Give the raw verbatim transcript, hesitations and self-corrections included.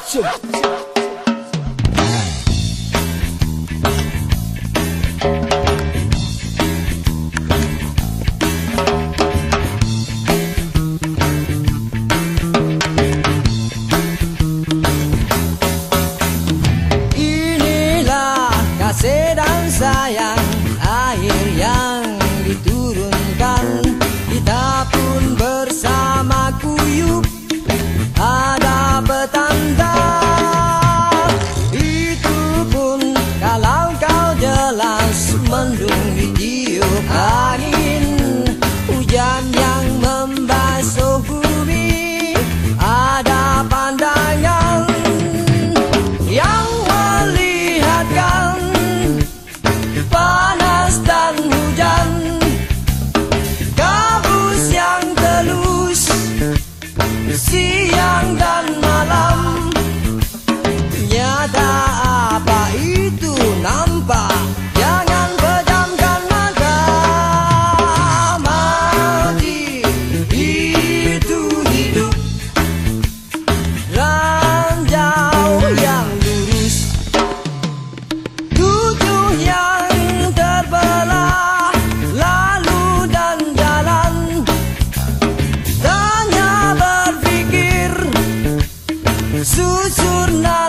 Inilah kasih dan sayang, air yang diturunkan. Kita pun bersama kuyup, ada petanda. Itu pun kalau kau jelas mendung ditiup angin, hujan yang membasuh bumi. Ada pandangan yang melihatkan panas dan hujan, gabus yang telus, siang dan malam. Nyata apa itu nampak, jangan pejamkan mata. Mati itu hidup, ranjau yang lurus, tujuh yang terbelah, lalu dan jalan. Tanya berpikir, susur nada.